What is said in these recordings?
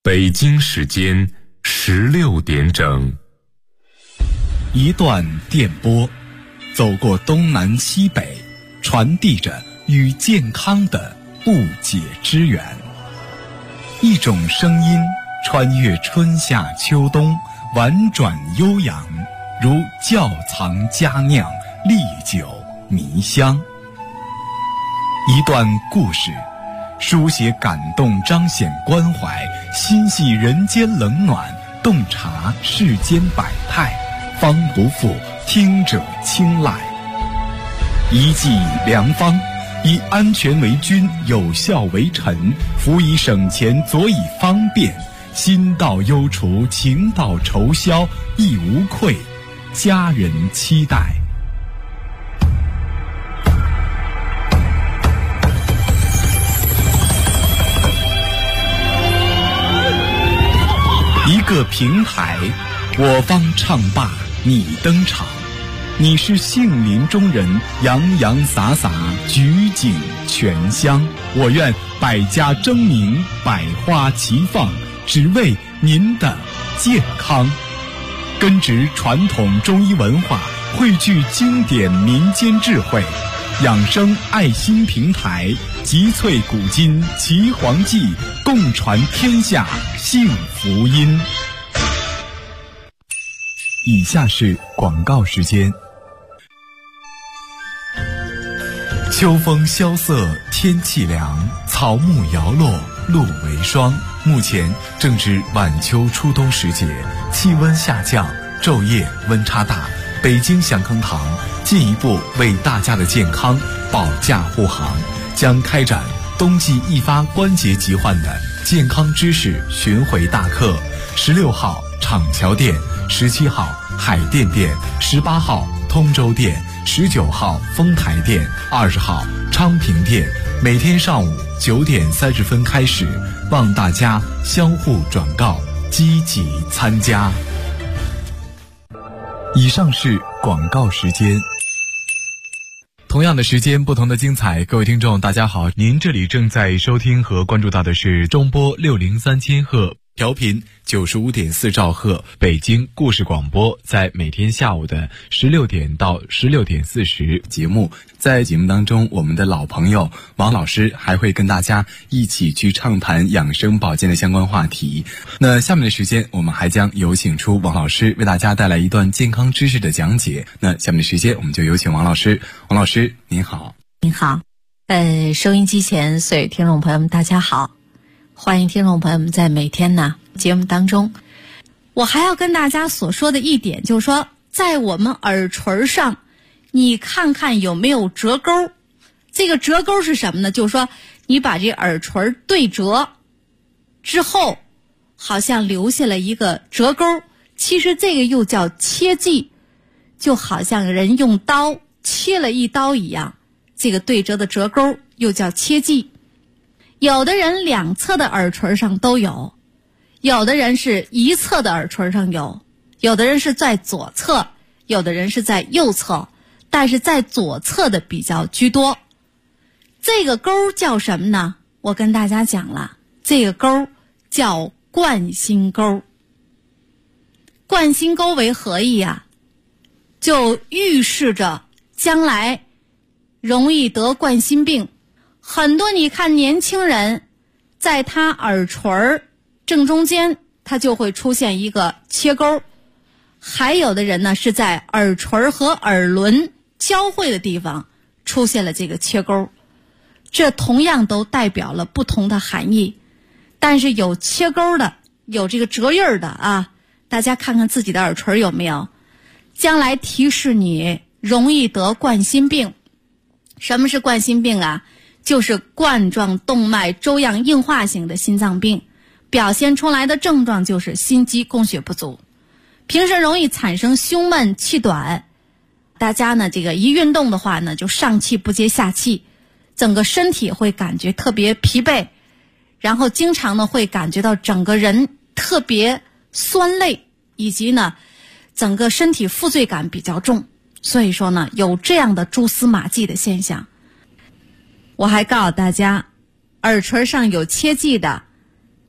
北京时间16点整。 一段电波，走过东南西北，传递着与健康的不解之缘。一种声音穿越春夏秋冬，婉转悠扬，如窖藏佳酿，历久弥香。一段故事，书写感动，彰显关怀，心系人间冷暖，洞察世间百态，方不负听者青睐。一剂良方，以安全为君，有效为臣，辅以省钱，佐以方便，心到忧除，情到愁消，亦无愧，家人期待。一个平台，我方唱罢你登场，你是杏林中人，洋洋洒洒，举景全香。我愿百家争鸣，百花齐放，只为您的健康。根植传统中医文化，汇聚经典民间智慧，养生爱心平台，集萃古今奇黄记，共传天下幸福音。以下是广告时间。秋风萧瑟，天气凉，草木摇落，露为霜。目前正值晚秋初冬时节，气温下降，昼夜温差大。北京祥康堂进一步为大家的健康保驾护航，将开展冬季易发关节疾患的健康知识巡回大课。16号厂桥店，17号海淀店，18号通州店，19号丰台店，20号昌平店，每天上午9点30分开始，望大家相互转告，积极参加。以上是广告时间。同样的时间，不同的精彩。各位听众大家好，您这里正在收听和关注到的是中波603千赫，调频95.4兆赫，北京故事广播，在每天下午的16点到16点40节目。在节目当中，我们的老朋友王老师还会跟大家一起去畅谈养生保健的相关话题。那下面的时间，我们还将有请出王老师为大家带来一段健康知识的讲解。那下面的时间，我们就有请王老师。王老师您好。 您好，收音机前所有听众朋友们大家好，欢迎听众朋友们在每天呢节目当中，我还要跟大家所说的一点就是说，在我们耳垂上你看看有没有折钩。这个折钩是什么呢？就是说你把这耳垂对折之后，好像留下了一个折钩，其实这个又叫切迹，就好像人用刀切了一刀一样，这个对折的折钩又叫切迹。有的人两侧的耳垂上都有，有的人是一侧的耳垂上有，有的人是在左侧，有的人是在右侧，但是在左侧的比较居多。这个钩叫什么呢？我跟大家讲了，这个钩叫冠心钩。冠心钩为何意啊？就预示着将来容易得冠心病。很多你看年轻人在他耳垂正中间，他就会出现一个切钩。还有的人呢是在耳垂和耳轮交汇的地方出现了这个切钩，这同样都代表了不同的含义。但是有切钩的，有这个折印的啊，大家看看自己的耳垂有没有，将来提示你容易得冠心病。什么是冠心病啊？就是冠状动脉粥样硬化型的心脏病，表现出来的症状就是心肌供血不足，平时容易产生胸闷气短，大家呢这个一运动的话呢就上气不接下气，整个身体会感觉特别疲惫，然后经常呢会感觉到整个人特别酸累，以及呢整个身体负罪感比较重。所以说呢有这样的蛛丝马迹的现象。我还告诉大家，耳垂上有切迹的，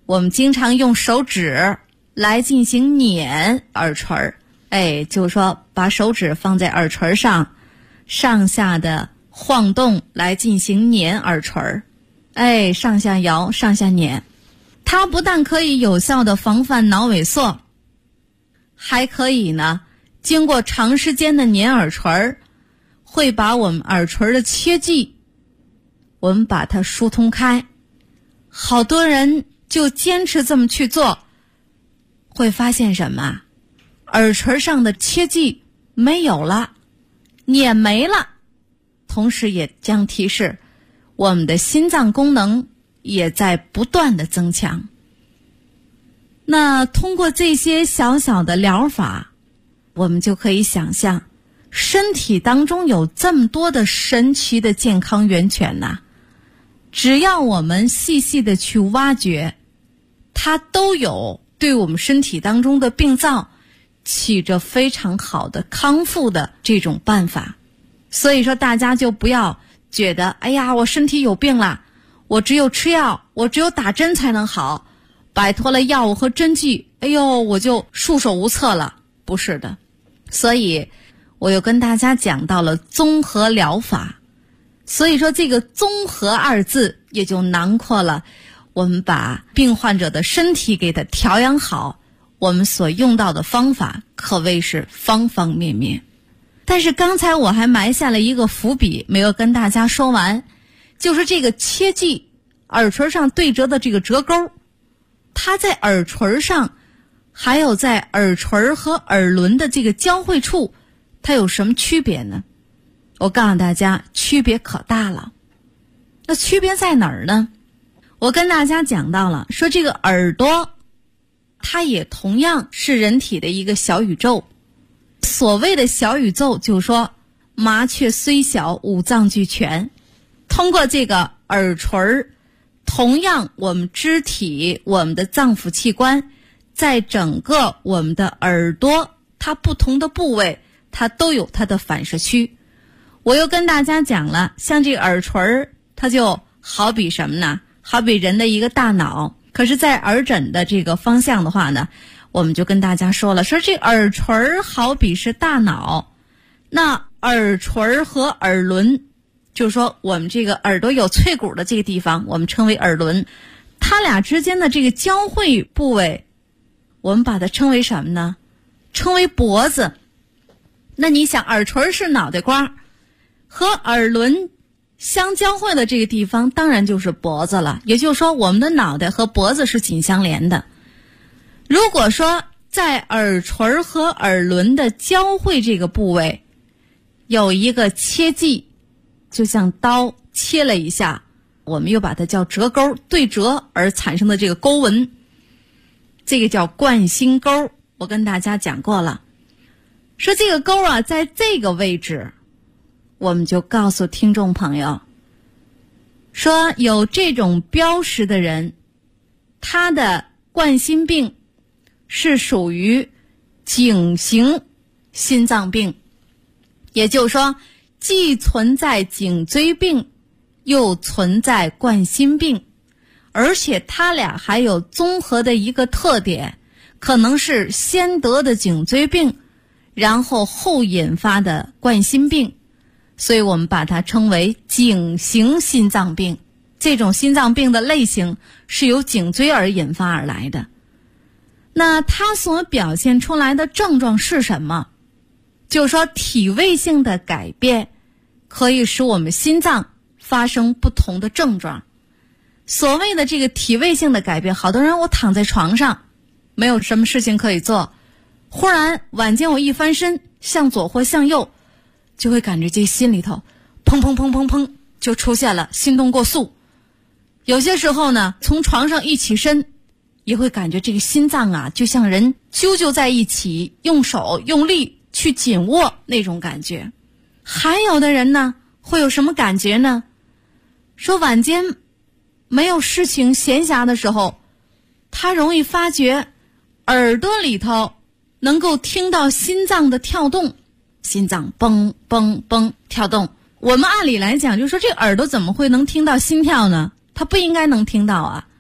我们经常用手指来进行捻耳垂，就是说把手指放在耳垂上，上下的晃动来进行捻耳垂，上下摇，上下捻。它不但可以有效的防范脑萎缩，还可以呢，经过长时间的捻耳垂，会把我们耳垂的切迹，我们把它疏通开。好多人就坚持这么去做，会发现什么？耳垂上的切迹没有了，捻没了，同时也将提示我们的心脏功能也在不断的增强。那通过这些小小的疗法，我们就可以想象，身体当中有这么多的神奇的健康源泉呐，只要我们细细的去挖掘，它都有对我们身体当中的病灶起着非常好的康复的这种办法。所以说大家就不要觉得，哎呀，我身体有病了，我只有吃药，我只有打针才能好，摆脱了药物和针剂，我就束手无策了。不是的，所以我又跟大家讲到了综合疗法。所以说这个综合二字也就囊括了我们把病患者的身体给它调养好，我们所用到的方法可谓是方方面面。但是刚才我还埋下了一个伏笔没有跟大家说完，就是这个切迹，耳垂上对折的这个折钩，它在耳垂上还有在耳垂和耳轮的这个交汇处，它有什么区别呢？我告诉大家，区别可大了。那区别在哪儿呢？我跟大家讲到了，说这个耳朵它也同样是人体的一个小宇宙。所谓的小宇宙，就是说麻雀虽小，五脏俱全。通过这个耳垂，同样我们肢体，我们的脏腑器官，在整个我们的耳朵，它不同的部位，它都有它的反射区。我又跟大家讲了，像这个耳垂，它就好比什么呢？好比人的一个大脑。可是在耳诊的这个方向的话呢，我们就跟大家说了，说这耳垂好比是大脑，那耳垂和耳轮，就是说我们这个耳朵有脆骨的这个地方，我们称为耳轮，它俩之间的这个交汇部位，我们把它称为什么呢？称为脖子。那你想，耳垂是脑袋瓜，和耳轮相交汇的这个地方当然就是脖子了。也就是说，我们的脑袋和脖子是紧相连的。如果说在耳垂和耳轮的交汇这个部位有一个切迹，就像刀切了一下，我们又把它叫折钩，对折而产生的这个沟纹，这个叫冠心沟。我跟大家讲过了，说这个沟啊，在这个位置，我们就告诉听众朋友，说有这种标识的人，他的冠心病是属于颈型心脏病，也就是说既存在颈椎病又存在冠心病，而且它俩还有综合的一个特点，可能是先得的颈椎病，然后后引发的冠心病，所以我们把它称为颈型心脏病。这种心脏病的类型是由颈椎而引发而来的。那它所表现出来的症状是什么？就是说体位性的改变可以使我们心脏发生不同的症状。所谓的这个体位性的改变，好多人我躺在床上没有什么事情可以做，忽然晚间我一翻身，向左或向右，就会感觉这心里头砰砰砰砰砰就出现了心动过速。有些时候呢，从床上一起身，也会感觉这个心脏啊，就像人揪在一起，用手用力去紧握那种感觉。还有的人呢，会有什么感觉呢？说晚间没有事情闲暇的时候，他容易发觉耳朵里头能够听到心脏的跳动，心脏蹦蹦蹦跳动。我们按理来讲，就说这耳朵怎么会能听到心跳呢？它不应该能听到啊。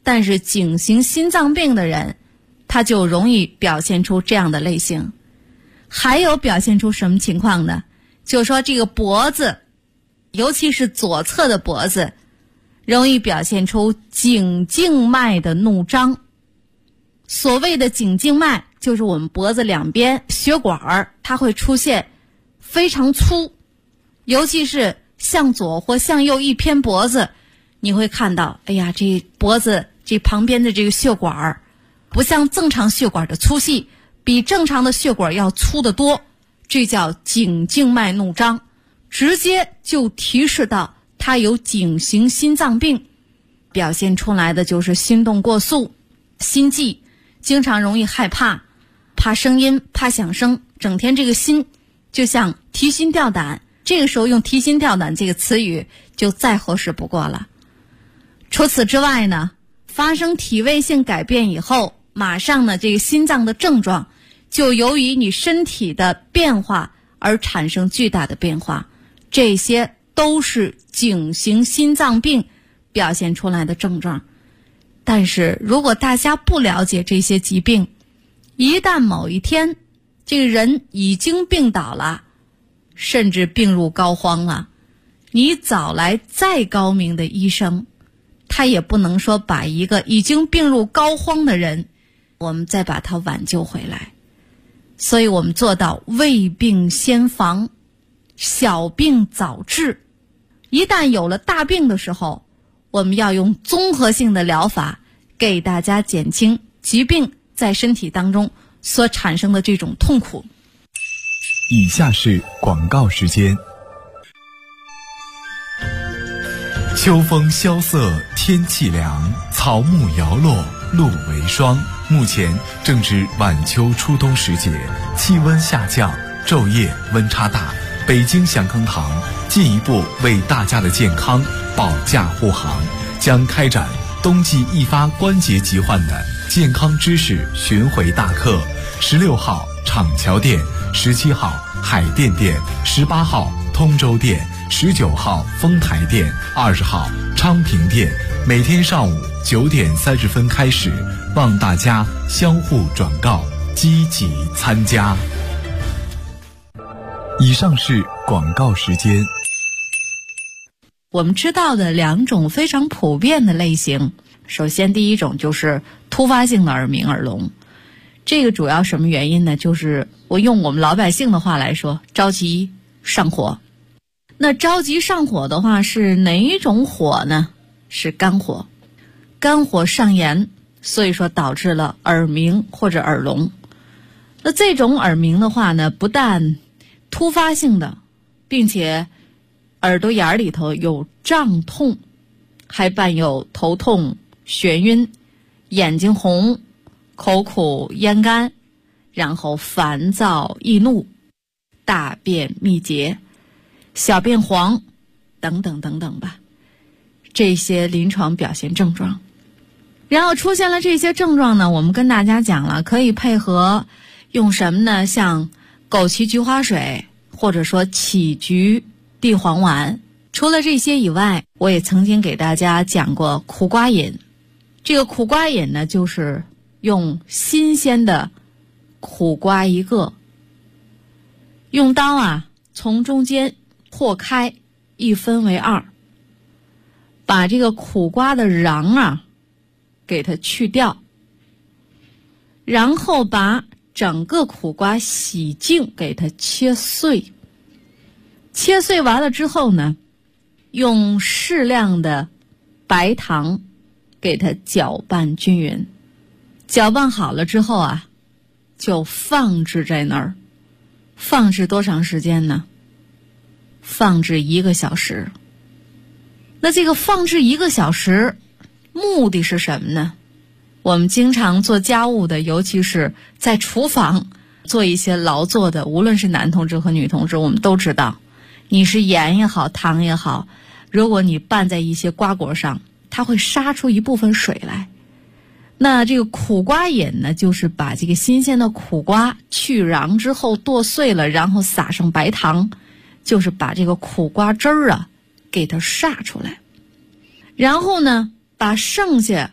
但是颈型心脏病的人，他就容易表现出这样的类型。还有表现出什么情况呢？就是说这个脖子，尤其是左侧的脖子，容易表现出颈静脉的怒张。所谓的颈静脉，就是我们脖子两边血管，它会出现非常粗，尤其是向左或向右一偏脖子，你会看到，哎呀，这脖子这旁边的这个血管不像正常血管的粗细，比正常的血管要粗得多，这叫颈静脉怒张，直接就提示到他有颈型心脏病，表现出来的就是心动过速、心悸，经常容易害怕，怕声音，怕响声，整天这个心就像提心吊胆，这个时候用提心吊胆这个词语就再合适不过了。除此之外呢，发生体位性改变以后，马上呢这个心脏的症状就由于你身体的变化而产生巨大的变化，这些都是颈型心脏病表现出来的症状。但是如果大家不了解这些疾病，一旦某一天这个人已经病倒了，甚至病入膏肓了，你找来再高明的医生，他也不能说把一个已经病入膏肓的人，我们再把他挽救回来。所以我们做到未病先防，小病早治。一旦有了大病的时候，我们要用综合性的疗法给大家减轻疾病在身体当中所产生的这种痛苦。 以下是广告时间。秋风萧瑟，天气凉，草木摇落，露为霜。目前正值晚秋初冬时节，气温下降，昼夜温差大。北京祥康堂进一步为大家的健康保驾护航，将开展冬季易发关节疾患的健康知识巡回大课。16号厂桥店，17号海淀店，18号通州店，19号丰台店，20号昌平店，每天上午9点30分开始，望大家相互转告，积极参加。以上是广告时间。 我们知道的两种非常普遍的类型，首先第一种就是突发性的耳鸣耳聋，这个主要什么原因呢？就是我用我们老百姓的话来说，着急上火。那着急上火的话是哪一种火呢？是肝火。肝火上炎，所以说导致了耳鸣或者耳聋。那这种耳鸣的话呢，不但突发性的，并且耳朵眼里头有胀痛，还伴有头痛、眩晕、眼睛红、口苦咽干，然后烦躁易怒、大便秘结、小便黄等等等等吧，这些临床表现症状。然后出现了这些症状呢，我们跟大家讲了，可以配合用什么呢？像枸杞菊花水，或者说杞菊地黄丸。除了这些以外，我也曾经给大家讲过苦瓜饮。这个苦瓜饮呢，就是用新鲜的苦瓜一个，用刀从中间破开，1分为2，把这个苦瓜的瓤给它去掉，然后把整个苦瓜洗净，给它切碎。切碎完了之后呢，用适量的白糖给它搅拌均匀。搅拌好了之后就放置在那儿。放置多长时间呢？放置1个小时。那这个放置1个小时目的是什么呢？我们经常做家务的，尤其是在厨房做一些劳作的，无论是男同志和女同志，我们都知道，你是盐也好，糖也好，如果你拌在一些瓜果上，它会杀出一部分水来。那这个苦瓜饮呢，就是把这个新鲜的苦瓜去瓤之后剁碎了，然后撒上白糖，就是把这个苦瓜汁儿给它煞出来。然后呢，把剩下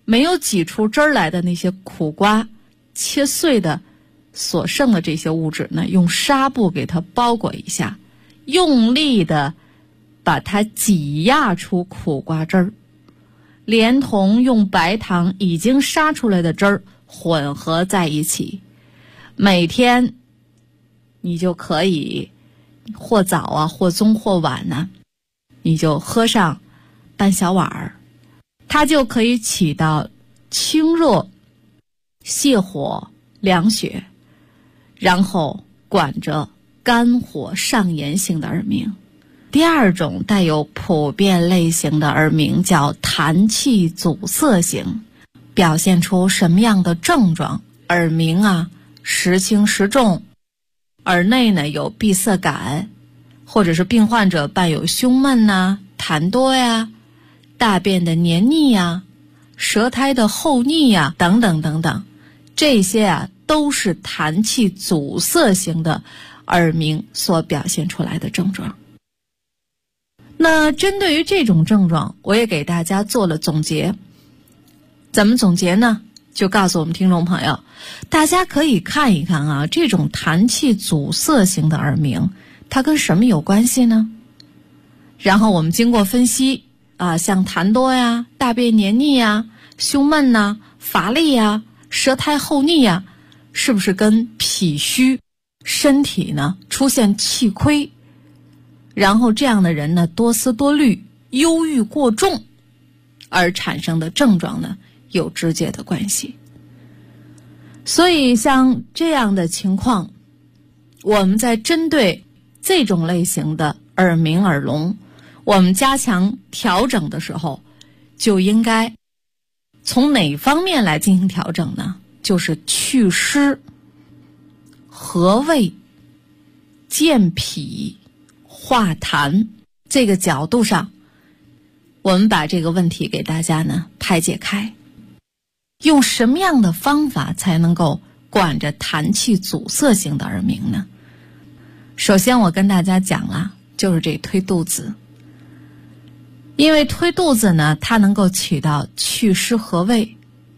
没有挤出汁儿来的那些苦瓜切碎的所剩的这些物质呢，用纱布给它包裹一下，用力的把它挤压出苦瓜汁儿，连同用白糖已经杀出来的汁儿混合在一起。每天你就可以或早啊，或中或晚呢，你就喝上半小碗儿，它就可以起到清热、泻火、凉血，然后管着肝火上炎性的耳鸣。第二种带有普遍类型的耳鸣叫痰气阻塞型，表现出什么样的症状？耳鸣啊，时轻时重，耳内呢有闭塞感，或者是病患者伴有胸闷呐、痰多呀、大便的黏腻呀、舌苔的厚腻呀等等等等，这些啊都是痰气阻塞型的耳鸣所表现出来的症状。那针对于这种症状，我也给大家做了总结。怎么总结呢？就告诉我们听众朋友，大家可以看一看啊，这种痰气阻塞型的耳鸣，它跟什么有关系呢？然后我们经过分析啊，像痰多呀、大便黏腻呀、胸闷呐、乏力呀、舌苔厚腻呀，是不是跟脾虚、身体呢出现气亏，然后这样的人呢多思多虑、忧郁过重而产生的症状呢有直接的关系。所以像这样的情况，我们在针对这种类型的耳鸣耳聋，我们加强调整的时候，就应该从哪方面来进行调整呢？就是祛湿、和胃、健脾、化痰这个角度上，我们把这个问题给大家呢排解开。用什么样的方法才能够管着痰气阻塞型的耳鸣呢？首先我跟大家讲了，就是这推肚子。因为推肚子呢，它能够起到祛湿和胃。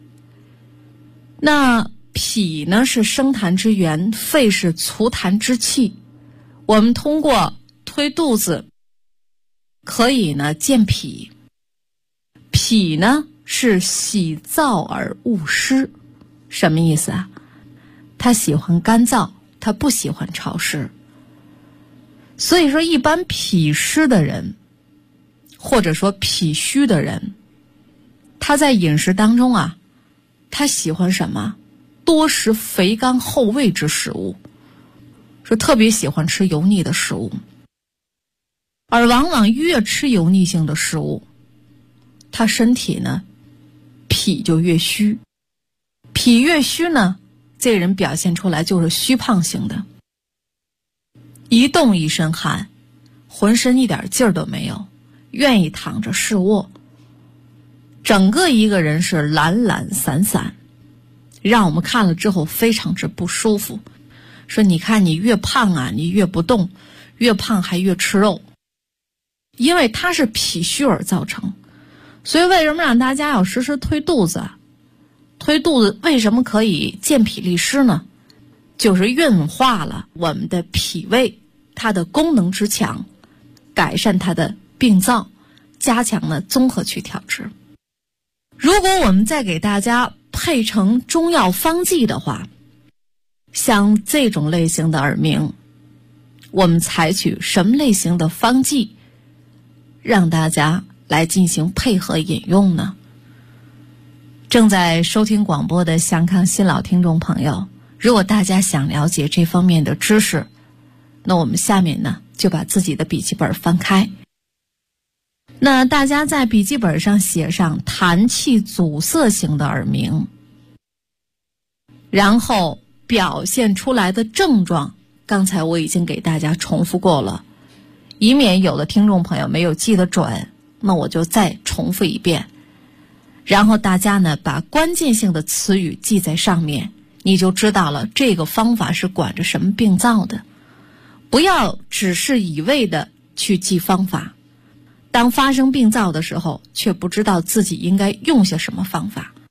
那脾呢是生痰之源，肺是除痰之器。我们通过推肚子可以呢健脾。脾呢是喜燥而恶湿，什么意思啊？它喜欢干燥，它不喜欢潮湿。所以说一般脾湿的人，或者说脾虚的人，他在饮食当中啊，他喜欢什么？多食肥甘厚味之食物，说特别喜欢吃油腻的食物。而往往越吃油腻性的食物，他身体呢脾就越虚，脾越虚呢，这人表现出来就是虚胖型的，一动一身汗，浑身一点劲儿都没有，愿意躺着视卧，整个一个人是懒懒散散，让我们看了之后非常之不舒服。说你看你越胖啊，你越不动，越胖还越吃肉，因为它是脾虚而造成。所以为什么让大家要时时推肚子啊？推肚子为什么可以健脾利湿呢？就是运化了我们的脾胃，它的功能之强，改善它的病灶，加强了综合去调治。如果我们再给大家配成中药方剂的话，像这种类型的耳鸣，我们采取什么类型的方剂让大家来进行配合饮用呢？正在收听广播的祥康新老听众朋友，如果大家想了解这方面的知识，那我们下面呢就把自己的笔记本翻开。那大家在笔记本上写上痰气阻塞型的耳鸣，然后表现出来的症状，刚才我已经给大家重复过了，以免有的听众朋友没有记得准，那我就再重复一遍。然后大家呢把关键性的词语记在上面，你就知道了这个方法是管着什么病灶的。不要只是一味的去记方法，当发生病灶的时候却不知道自己应该用些什么方法。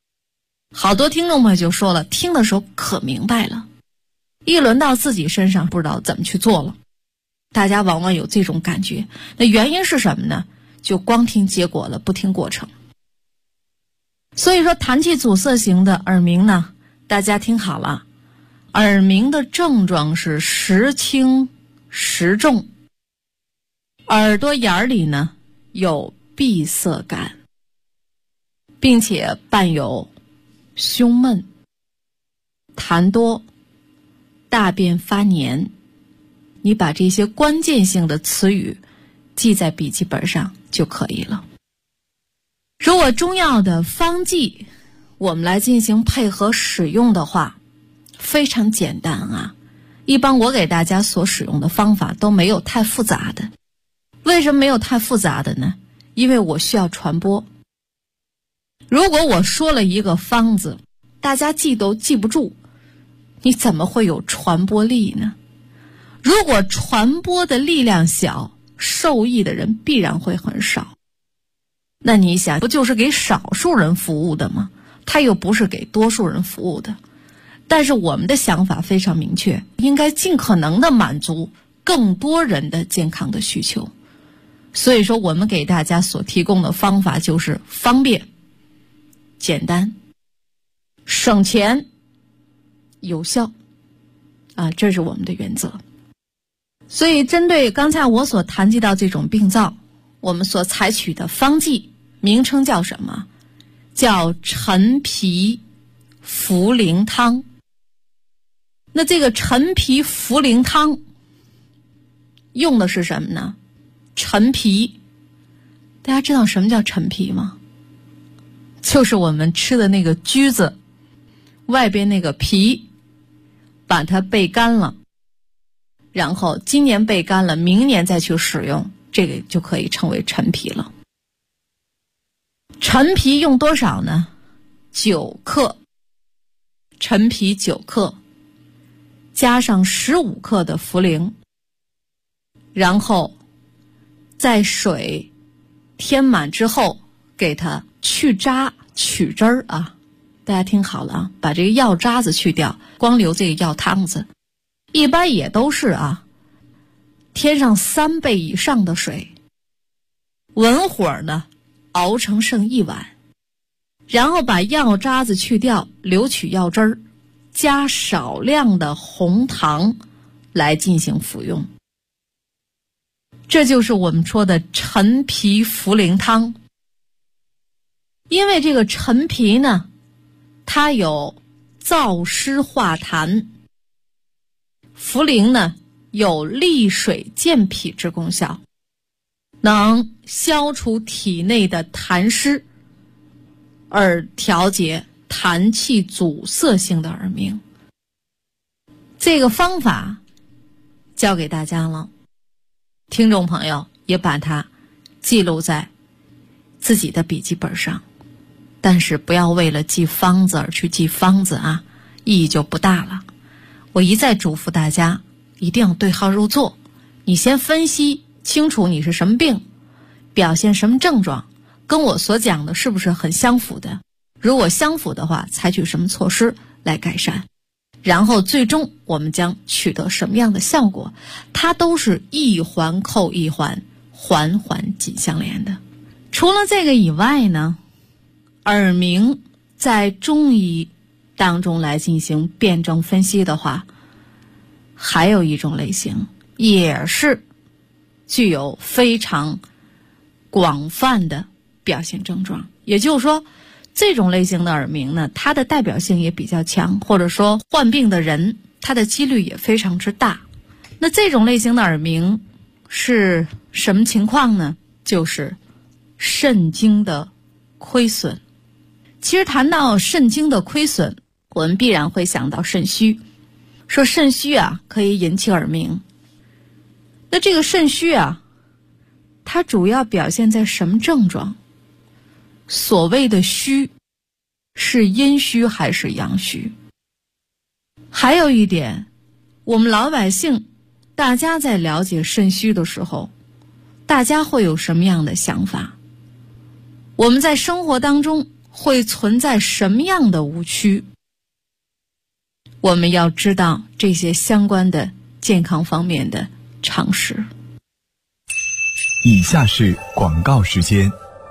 好多听众朋友就说了，听的时候可明白了，一轮到自己身上不知道怎么去做了。大家往往有这种感觉，那原因是什么呢？就光听结果了，不听过程。所以说痰气阻塞型的耳鸣呢，大家听好了，耳鸣的症状是时轻时重，耳朵眼里呢有闭塞感，并且伴有胸闷、痰多、大便发黏。你把这些关键性的词语记在笔记本上就可以了。如果中药的方剂我们来进行配合使用的话，非常简单啊。一般我给大家所使用的方法都没有太复杂的。为什么没有太复杂的呢？因为我需要传播。如果我说了一个方子，大家记都记不住，你怎么会有传播力呢？如果传播的力量小，受益的人必然会很少。那你想，不就是给少数人服务的吗？他又不是给多数人服务的。但是我们的想法非常明确，应该尽可能的满足更多人的健康的需求。所以说我们给大家所提供的方法就是方便、简单、省钱、有效啊，这是我们的原则。所以针对刚才我所谈及到这种病灶，我们所采取的方剂名称叫什么？叫陈皮茯苓汤。那这个陈皮茯苓汤用的是什么呢？陈皮，大家知道什么叫陈皮吗？就是我们吃的那个橘子外边那个皮，把它焙干了，然后今年焙干了，明年再去使用，这个就可以称为陈皮了。陈皮用多少呢？9克，陈皮9克，加上15克的茯苓，然后在水添满之后给它去渣取汁儿啊。大家听好了啊，把这个药渣子去掉，光留这个药汤子。一般也都是啊，添上3倍以上的水，文火呢熬成剩1碗，然后把药渣子去掉，留取药汁儿，加少量的红糖来进行服用。这就是我们说的陈皮茯苓汤。因为这个陈皮呢，它有燥湿化痰，茯苓呢有利水健脾之功效，能消除体内的痰湿，而调节痰气阻塞性的耳鸣。这个方法教给大家了，听众朋友也把它记录在自己的笔记本上。但是不要为了记方子而去记方子啊，意义就不大了。我一再嘱咐大家，一定要对号入座。你先分析清楚你是什么病，表现什么症状，跟我所讲的是不是很相符的？如果相符的话，采取什么措施来改善？然后最终我们将取得什么样的效果？它都是一环扣一环，环环紧相连的。除了这个以外呢，耳鸣在中医当中来进行辩证分析的话，还有一种类型也是具有非常广泛的表现症状。也就是说，这种类型的耳鸣呢，它的代表性也比较强，或者说患病的人他的几率也非常之大。那这种类型的耳鸣是什么情况呢？就是肾经的亏损。其实谈到肾经的亏损，我们必然会想到肾虚，说肾虚啊可以引起耳鸣。那这个肾虚啊，它主要表现在什么症状？所谓的虚，是阴虚还是阳虚？还有一点，我们老百姓大家在了解肾虚的时候，大家会有什么样的想法？我们在生活当中会存在什么样的误区？我们要知道这些相关的健康方面的常识。 以下是广告时间。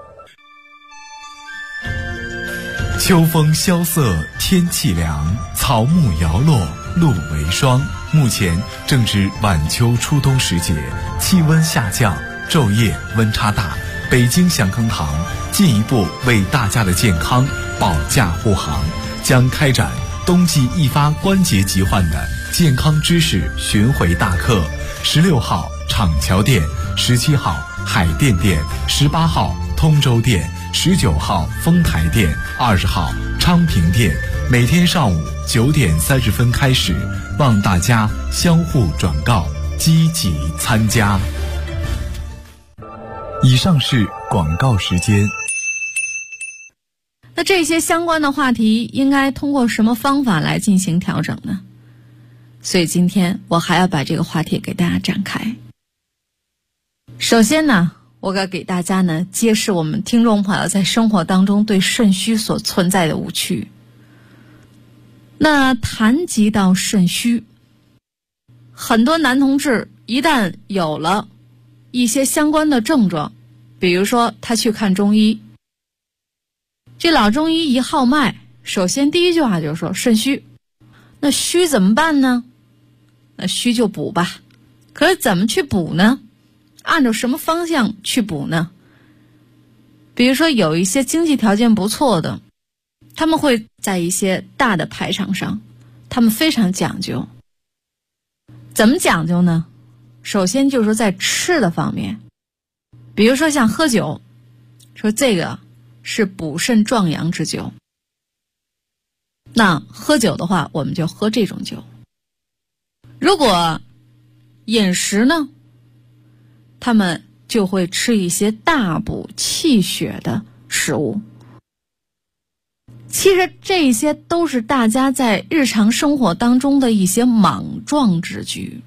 秋风萧瑟，天气凉，草木摇落，露为霜。目前正值晚秋初冬时节，气温下降，昼夜温差大。北京祥康堂进一步为大家的健康保驾护航，将开展冬季易发关节疾患的健康知识巡回大课。16号厂桥店，17号海淀店，18号通州店，19号丰台店，20号昌平店，每天上午9点30分开始，望大家相互转告，积极参加。以上是广告时间。 那这些相关的话题应该通过什么方法来进行调整呢？所以今天我还要把这个话题给大家展开。首先呢，我要给大家呢揭示我们听众朋友在生活当中对肾虚所存在的误区。那谈及到肾虚，很多男同志一旦有了一些相关的症状，比如说他去看中医，这老中医一号脉，首先第一句话就是说肾虚。那虚怎么办呢？那虚就补吧。可是怎么去补呢？按照什么方向去补呢？比如说有一些经济条件不错的，他们会在一些大的排场上，他们非常讲究。怎么讲究呢？首先就是说在吃的方面，比如说像喝酒，说这个是补肾壮阳之酒。那喝酒的话，我们就喝这种酒。如果饮食呢，他们就会吃一些大补气血的食物。其实这些都是大家在日常生活当中的一些莽撞之举。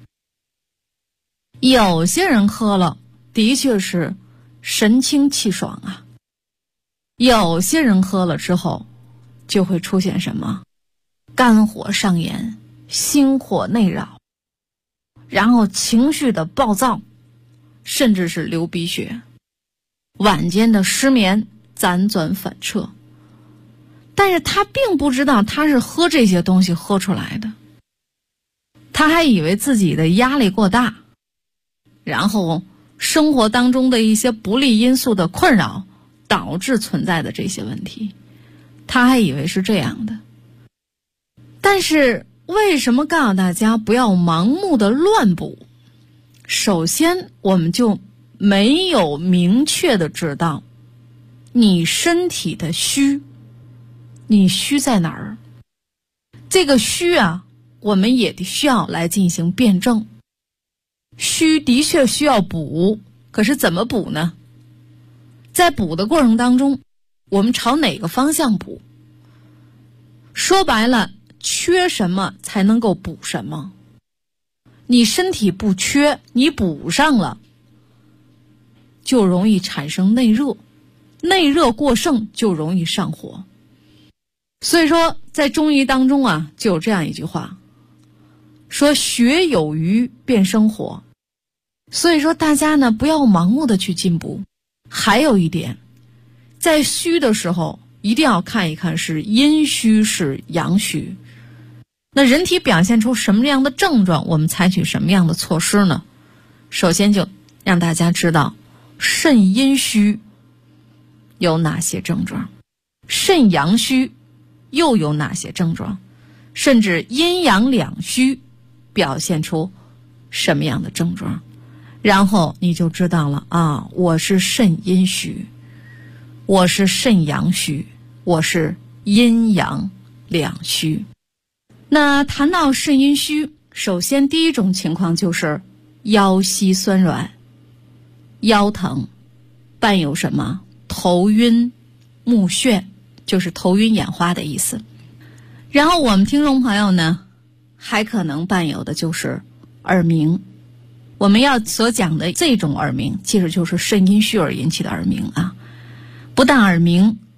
有些人喝了的确是神清气爽啊，有些人喝了之后就会出现什么肝火上炎、心火内扰，然后情绪的暴躁，甚至是流鼻血，晚间的失眠，辗转反侧。但是他并不知道他是喝这些东西喝出来的，他还以为自己的压力过大，然后生活当中的一些不利因素的困扰导致存在的这些问题，他还以为是这样的。但是为什么告诉大家不要盲目的乱补？首先我们就没有明确的知道你身体的虚，你虚在哪儿？这个虚啊，我们也需要来进行辩证。虚的确需要补，可是怎么补呢？在补的过程当中，我们朝哪个方向补？说白了，缺什么才能够补什么。你身体不缺，你补上了，就容易产生内热，内热过盛就容易上火。所以说在中医当中啊，就有这样一句话，说血有余便生火。所以说大家呢不要盲目的去进补。还有一点，在虚的时候一定要看一看是阴虚是阳虚。那人体表现出什么样的症状，我们采取什么样的措施呢？首先就让大家知道肾阴虚有哪些症状，肾阳虚又有哪些症状，甚至阴阳两虚表现出什么样的症状，然后你就知道了啊，我是肾阴虚，我是肾阳虚，我是阴阳两虚。那谈到肾阴虚，首先第一种情况就是腰膝酸软，腰疼，伴有什么头晕目眩，就是头晕眼花的意思。然后我们听众朋友呢，还可能伴有的就是耳鸣。我们要所讲的这种耳鸣，其实就是肾阴虚而引起的耳鸣啊。不但耳鸣，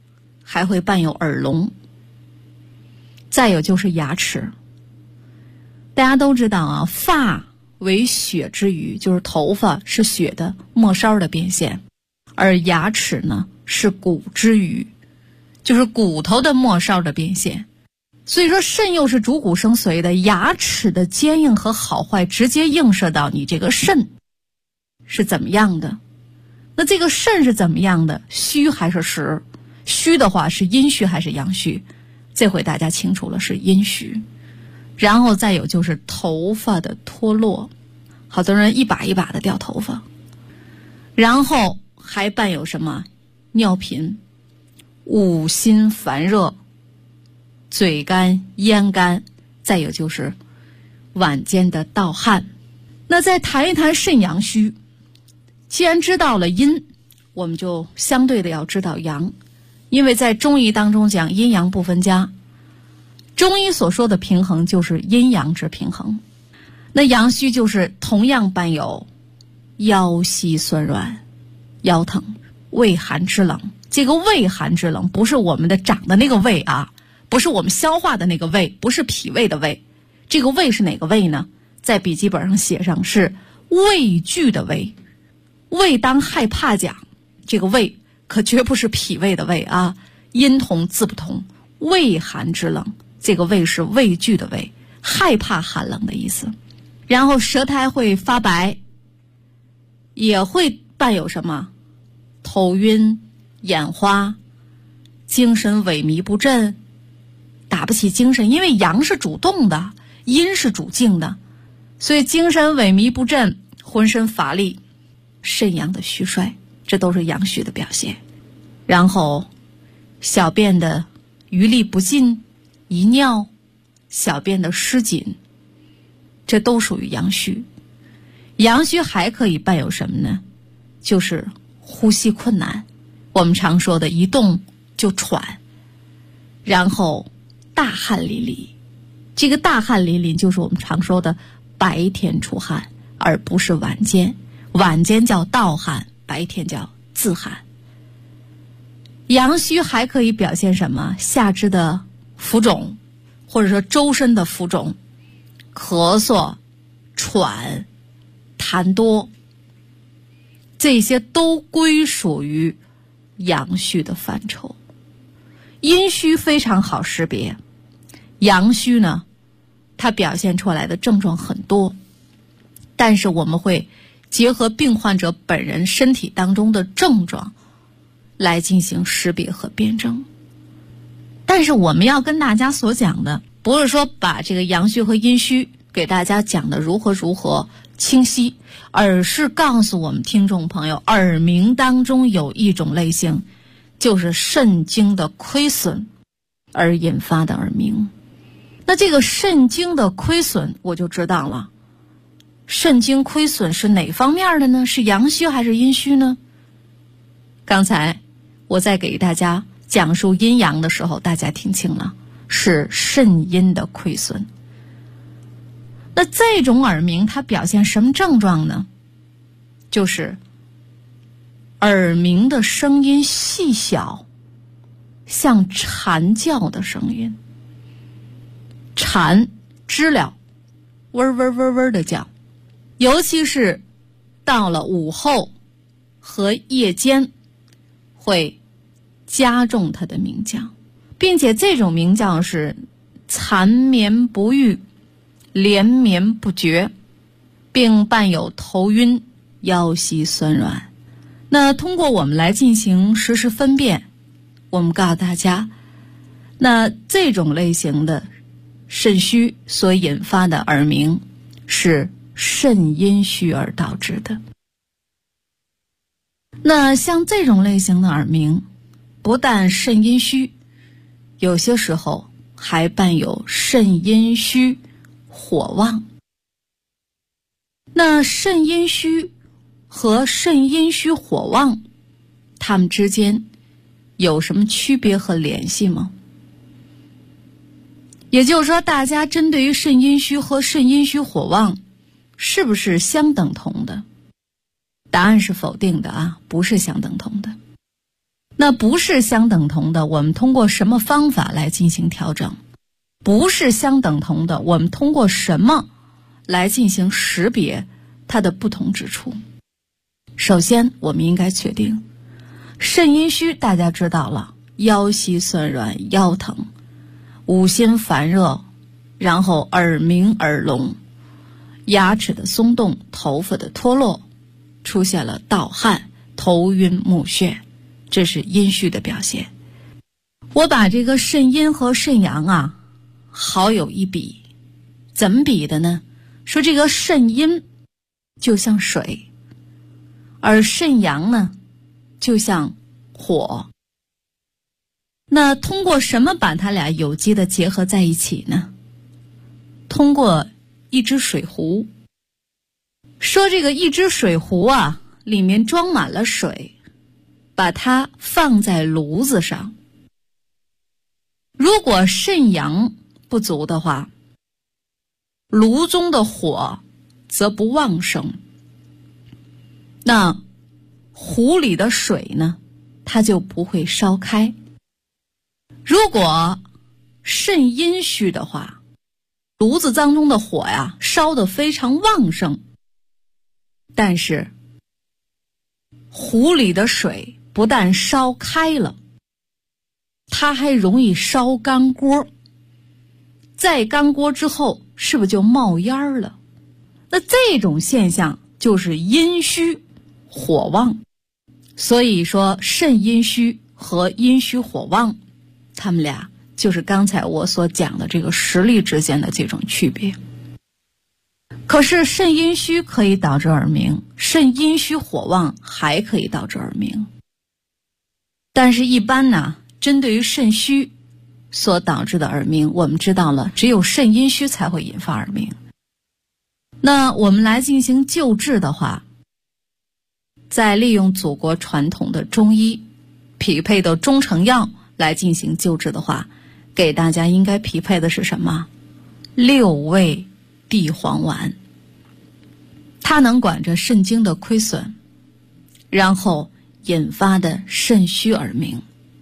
还会伴有耳聋，再有就是牙齿。大家都知道啊，发为血之余，就是头发是血的末梢的变现，而牙齿呢是骨之余，就是骨头的末梢的变现。所以说肾又是主骨生髓的，牙齿的坚硬和好坏直接映射到你这个肾是怎么样的。那这个肾是怎么样的？虚还是实？虚的话是阴虚还是阳虚？这回大家清楚了，是阴虚。然后再有就是头发的脱落，好多人一把一把的掉头发。然后还伴有什么？尿频、五心烦热、嘴干、咽干，再有就是晚间的盗汗。那再谈一谈肾阳虚。既然知道了阴，我们就相对的要知道阳，因为在中医当中讲阴阳不分家，中医所说的平衡就是阴阳之平衡。那阳虚就是同样伴有腰膝酸软、腰疼、畏寒肢冷。这个畏寒肢冷不是我们的长的那个胃啊，不是我们消化的那个胃，不是脾胃的胃。这个胃是哪个胃呢？在笔记本上写上是畏惧的畏。畏当害怕讲，这个畏可绝不是脾胃的胃啊，音同字不同。畏寒肢冷，这个畏是畏惧的畏，害怕寒冷的意思。然后舌苔会发白，也会伴有什么？头晕、眼花、精神萎靡不振，打不起精神。因为阳是主动的，阴是主静的，所以精神萎靡不振，浑身乏力，肾阳的虚衰，这都是阳虚的表现。然后小便的余力不尽、遗尿、小便的失紧，这都属于阳虚。阳虚还可以伴有什么呢？就是呼吸困难，我们常说的一动就喘，然后大汗淋漓。这个大汗淋漓就是我们常说的白天出汗，而不是晚间。晚间叫盗汗，白天叫自汗。阳虚还可以表现什么？下肢的浮肿，或者说周身的浮肿，咳嗽、喘、痰多，这些都归属于阳虚的范畴。阴虚非常好识别，阳虚呢，它表现出来的症状很多，但是我们会结合病患者本人身体当中的症状来进行识别和辨证。但是我们要跟大家所讲的，不是说把这个阳虚和阴虚给大家讲的如何清晰，而是告诉我们听众朋友，耳鸣当中有一种类型，就是肾经的亏损而引发的耳鸣。那这个肾经的亏损我就知道了，肾经亏损是哪方面的呢？是阳虚还是阴虚呢？刚才我在给大家讲述阴阳的时候，大家听清了，是肾阴的亏损。那这种耳鸣它表现什么症状呢？就是耳鸣的声音细小，像蝉叫的声音。蝉知了，嗡嗡嗡嗡的叫，尤其是到了午后和夜间会加重它的鸣叫，并且这种鸣叫是缠绵不愈、连绵不绝，并伴有头晕、腰膝酸软。那通过我们来进行实时分辨，我们告诉大家，那这种类型的肾虚所引发的耳鸣是肾阴虚而导致的。那像这种类型的耳鸣，不但肾阴虚，有些时候还伴有肾阴虚火旺。那肾阴虚和肾阴虚火旺，它们之间有什么区别和联系吗？也就是说，大家针对于肾阴虚和肾阴虚火旺是不是相等同的？答案是否定的啊，不是相等同的。 那不是相等同的，我们通过什么方法来进行调整？不是相等同的，我们通过什么来进行识别它的不同之处？首先，我们应该确定肾阴虚，大家知道了，腰膝酸软、腰疼、五心烦热，然后耳鸣耳聋，牙齿的松动，头发的脱落，出现了盗汗、头晕目眩，这是阴虚的表现。我把这个肾阴和肾阳好有一比。怎么比的呢？说这个肾阴就像水，而肾阳呢就像火。那通过什么把它俩有机的结合在一起呢？通过一只水壶。说这个一只水壶里面装满了水，把它放在炉子上。如果肾阳不足的话，炉中的火则不旺盛，那壶里的水呢，它就不会烧开。如果肾阴虚的话，炉子当中的火烧得非常旺盛，但是壶里的水不但烧开了，它还容易烧干锅，在干锅之后是不是就冒烟了？那这种现象就是阴虚火旺。所以说肾阴虚和阴虚火旺，他们俩就是刚才我所讲的这个实力之间的这种区别。可是肾阴虚可以导致耳鸣，肾阴虚火旺还可以导致耳鸣。但是一般呢，针对于肾虚所导致的耳鸣，我们知道了，只有肾阴虚才会引发耳鸣。那我们来进行救治的话，再利用祖国传统的中医匹配的中成药来进行救治的话，给大家应该匹配的是什么？6味地黄丸。它能管着肾经的亏损，然后引发的肾虚耳鸣。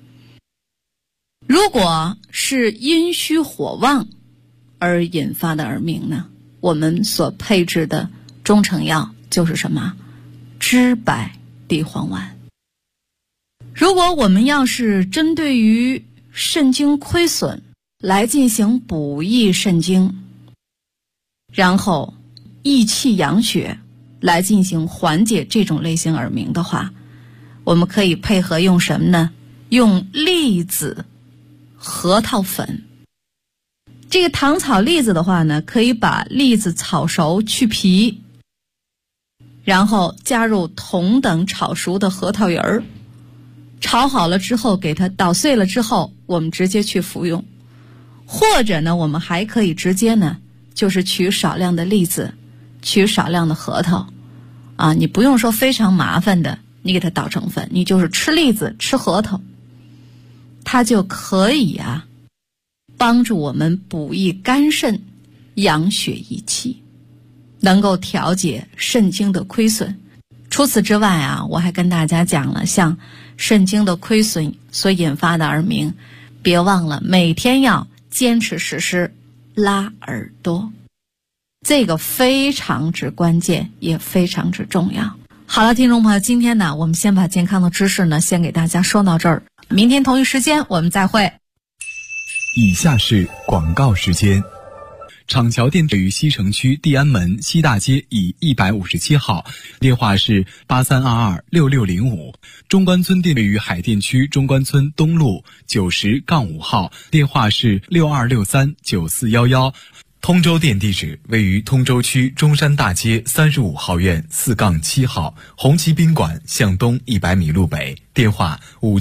如果是阴虚火旺而引发的耳鸣呢，我们所配置的中成药就是什么？知柏地黄丸。如果我们要是针对于肾经亏损来进行补益肾经，然后益气养血来进行缓解这种类型耳鸣的话，我们可以配合用什么呢？用栗子核桃粉。这个糖炒栗子的话呢，可以把栗子炒熟去皮，然后加入同等炒熟的核桃仁儿，炒好了之后给它捣碎了之后，我们直接去服用。或者呢，我们还可以直接呢，就是取少量的栗子，取少量的核桃你不用说非常麻烦的，你给它捣成粉，你就是吃栗子吃核桃，它就可以帮助我们补益肝肾，养血益气，能够调节肾经的亏损。除此之外我还跟大家讲了，像肾经的亏损所引发的耳鸣，别忘了每天要坚持实施拉耳朵，这个非常之关键，也非常之重要。好了，听众朋友，今天呢，我们先把健康的知识呢，先给大家说到这儿。明天同一时间我们再会。 以下是广告时间。厂桥店位于西城区地安门西大街以157号，电话是83226605。中关村店位于海淀区中关村东路90-5号，电话是62639411。通州店地址位于通州区中山大街35号院4-7号，红旗宾馆向东100米路北，电话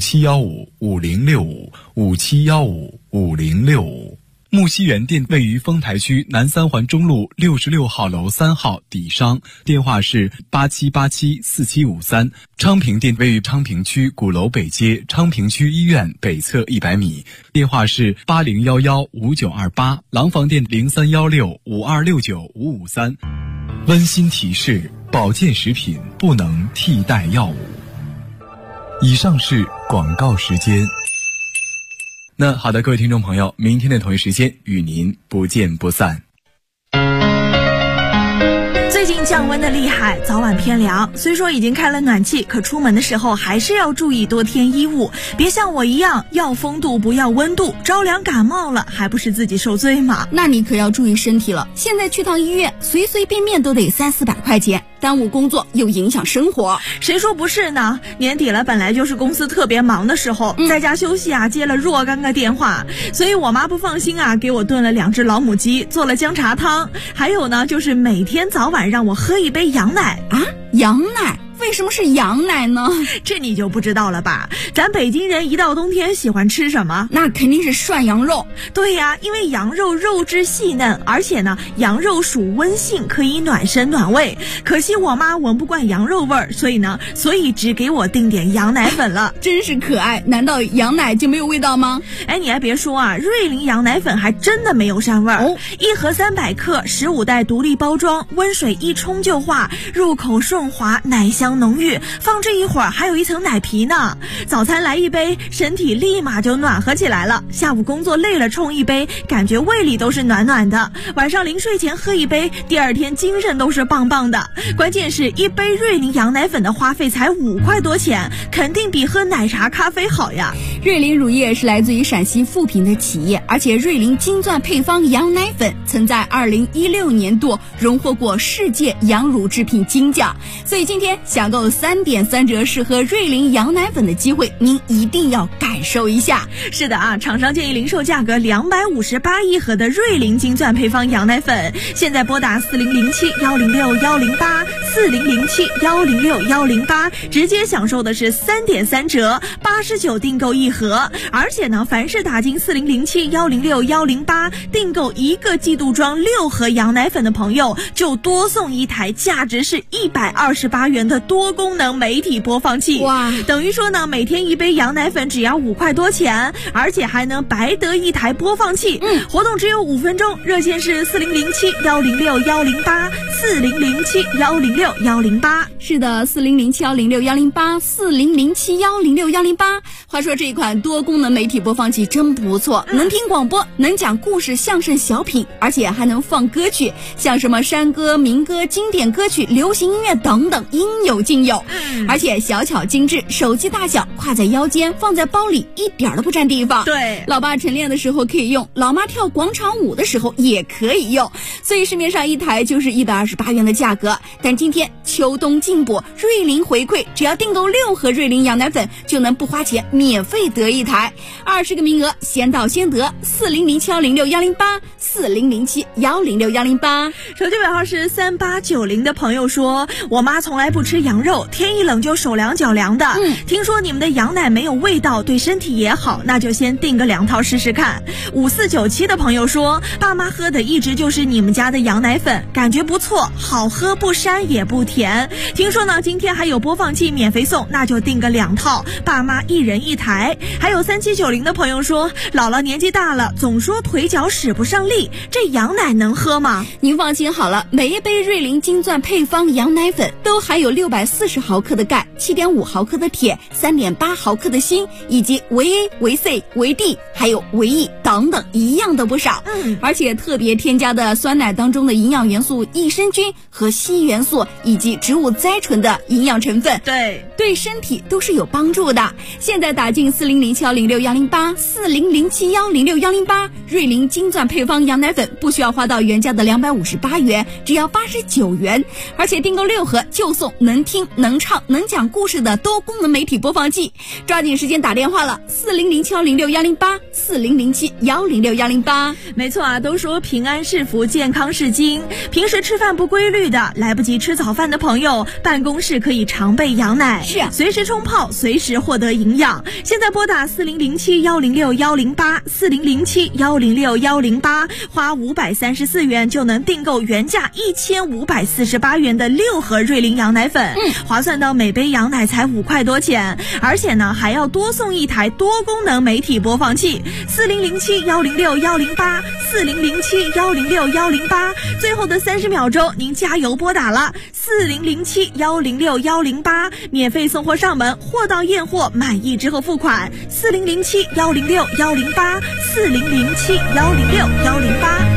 57155065，57155065。木樨园店位于丰台区南三环中路66号楼3号底商，电话是87874753。昌平店位于昌平区鼓楼北街昌平区医院北侧100米，电话是80115928。廊坊店031652695553。温馨提示：保健食品不能替代药物。 以上是广告时间。那好的，各位听众朋友，明天的同一时间与您不见不散。 最近降温的厉害，早晚偏凉。虽说已经开了暖气，可出门的时候还是要注意多添衣物，别像我一样要风度不要温度，着凉感冒了还不是自己受罪吗？ 那你可要注意身体了。现在去趟医院，随随便便都得300-400块钱，耽误工作又影响生活。 谁说不是呢？年底了，本来就是公司特别忙的时候，在家休息啊，接了若干个电话，所以我妈不放心啊，给我炖了2只老母鸡，做了姜茶汤，还有呢，就是每天早晚让我喝一杯羊奶啊，羊奶。为什么是羊奶呢？ 这你就不知道了吧？咱北京人一到冬天喜欢吃什么？ 那肯定是涮羊肉。 对呀，因为羊肉肉质细嫩，而且呢，羊肉属温性，可以暖身暖胃。可惜我妈闻不惯羊肉味儿，所以只给我订点羊奶粉了。 真是可爱，难道羊奶就没有味道吗？ 哎，你还别说啊，瑞麟羊奶粉还真的没有膻味儿。1盒300克，15袋独立包装，温水一冲就化，入口顺滑，奶香浓郁，放这一会儿还有一层奶皮呢。早餐来一杯，身体立马就暖和起来了。下午工作累了冲一杯，感觉胃里都是暖暖的。晚上临睡前喝一杯，第二天精神都是棒棒的。关键是一杯瑞麟羊奶粉的花费才5块多钱，肯定比喝奶茶咖啡好呀。 瑞麟乳业是来自于陕西富平的企业，而且瑞麟金钻配方羊奶粉曾在2016年度荣获过世界羊乳制品金奖，所以今天享购3点3折试喝瑞麟羊奶粉的机会，您一定要感受一下。 是的啊，厂商建议零售价格258一盒的瑞麟金钻配方羊奶粉，现在拨打4007-106-108 4007-106-108，直接享受的是3点3折，89订购一盒。而且呢，凡是打进4007-106-108订购1个季度装6盒羊奶粉的朋友，就多送一台价值是128元的多功能媒体播放器。 哇， 等于说呢，每天一杯羊奶粉只要5块多钱，而且还能白得一台播放器。活动只有5分钟，热线是4007-106-108 4007-106-108。 是的，4007-106-108 4007-106-108。话说这一款多功能媒体播放器真不错，能听广播，能讲故事、相声、小品，而且还能放歌曲，像什么山歌、民歌、经典歌曲、流行音乐等等，应有尽有。而且小巧精致，手机大小，挎在腰间，放在包里，一点都不占地方。 对， 老爸晨练的时候可以用，老妈跳广场舞的时候也可以用，所以市面上一台就是128元的价格。但今天秋冬进补，瑞麟回馈，只要订购6盒瑞麟羊奶粉，就能不花钱免费得一台，20个名额，先到先得。4007-106-108 4007-106-108。 手机尾号是3890的朋友说，我妈从来不吃羊肉，天一冷就手凉脚凉的。听说你们的羊奶没有味道，对身体也好，那就先订个2套试试看。5497的朋友说，爸妈喝的一直就是你们家的羊奶粉，感觉不错，好喝不膻也不甜。听说呢，今天还有播放器免费送，那就订个2套，爸妈1人1台。还有3790的朋友说，姥姥年纪大了，总说腿脚使不上力，这羊奶能喝吗？ 您放心好了，每一杯瑞麟金钻配方羊奶粉都含有640毫克的钙、7.5毫克的铁、3.8毫克的锌，以及维 A、维 C、维 D 还有维 E 等等，一样都不少。而且特别添加的酸奶当中的营养元素益生菌和硒元素以及植物甾醇的营养成分，对身体都是有帮助的。现在打进4007-106-108 4007-106-108，瑞麟金钻配方羊奶粉不需要花到原价的258元，只要89元，而且订购6盒就送能听能唱能讲故事的多功能媒体播放器。抓紧时间打电话了，4007-106-108 4007-106-108。 没错啊，都说平安是福，健康是金。平时吃饭不规律的，来不及吃早饭的朋友，办公室可以常备羊奶， 是啊， 随时冲泡，随时获得营养。现在拨打4007-106-108 4007-106-108，花534元就能订购原价1548元的6盒瑞麟羊奶粉，划算到每杯羊奶才5块多钱，而且呢还要多送一台多功能媒体播放器。4007-106-108，4007-106-108，最后的30秒钟您加油拨打了4007-106-108，免费送货上门，货到验货，满意之后付款。4007-106-108，4007-106-108。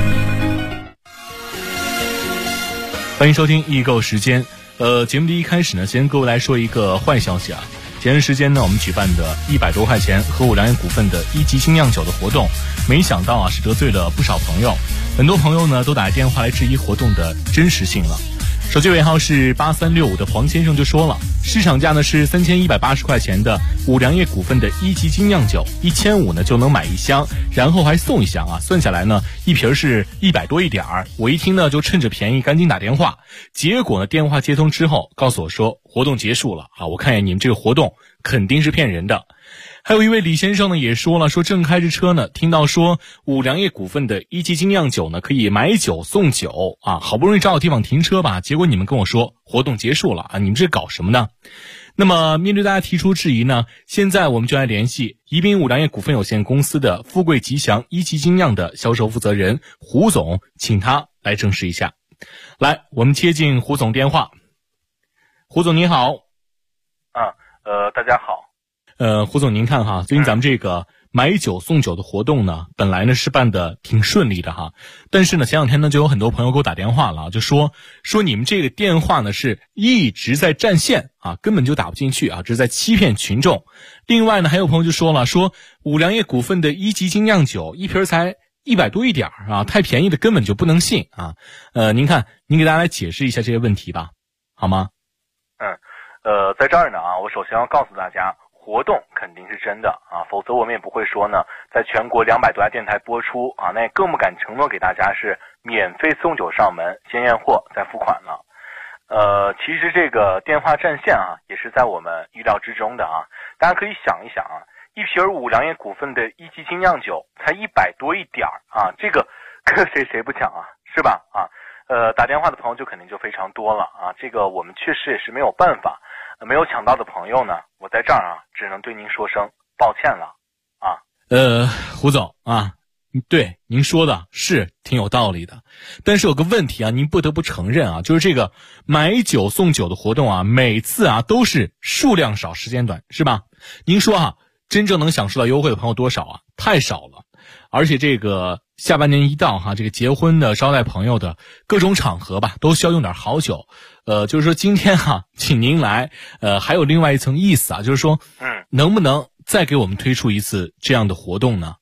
欢迎收听易购时间。节目的一开始呢，先各位来说一个坏消息啊。前段时间呢，我们举办的100多块钱和五粮液股份的1级精酿酒的活动，没想到啊是得罪了不少朋友，很多朋友呢都打电话来质疑活动的真实性了。手机尾号是8365的黄先生就说了，市场价呢是3180块钱的五粮液股份的1级精酿酒，1500呢就能买1箱，然后还送1箱啊，算下来呢一瓶是100多一点儿。我一听呢就趁着便宜赶紧打电话，结果呢电话接通之后告诉我说活动结束了啊，我看见你们这个活动肯定是骗人的。还有一位李先生呢也说了，说正开着车呢，听到说五粮液股份的1级精酿酒呢可以买酒送酒啊，好不容易找到地方停车吧，结果你们跟我说活动结束了啊，你们这搞什么呢？那么面对大家提出质疑呢，现在我们就来联系宜宾五粮液股份有限公司的富贵吉祥1级精酿的销售负责人胡总，请他来证实一下。来，我们接进胡总电话。胡总您好。 大家好。 胡总您看哈，最近咱们这个买酒送酒的活动呢，本来呢是办的挺顺利的哈，但是呢前两天呢就有很多朋友给我打电话了，就说你们这个电话呢是一直在占线啊，根本就打不进去啊，这是在欺骗群众。另外呢还有朋友就说了，说五粮液股份的1级精酿酒一瓶才100多一点啊，太便宜的根本就不能信啊。您看您给大家来解释一下这些问题吧，好吗？ 在这儿呢啊，我首先要告诉大家，活动肯定是真的啊，否则我们也不会说呢，在全国200多家电台播出啊，那也更不敢承诺给大家是免费送酒上门，先验货再付款了。其实这个电话占线啊，也是在我们预料之中的啊。大家可以想一想啊，一瓶五粮液股份的1级精酿酒才100多一点啊，这个谁不抢啊，是吧？啊，打电话的朋友就肯定就非常多了啊，这个我们确实也是没有办法。没有抢到的朋友呢，我在这儿啊，只能对您说声抱歉了啊。 胡总啊，对您说的是挺有道理的，但是有个问题啊，您不得不承认啊，就是这个买酒送酒的活动啊，每次啊都是数量少时间短，是吧？您说啊，真正能享受到优惠的朋友多少啊？太少了。而且这个下半年一到哈，这个结婚的、招待朋友的各种场合吧，都需要用点好酒。就是说今天哈，请您来，还有另外一层意思啊，就是说，能不能再给我们推出一次这样的活动呢？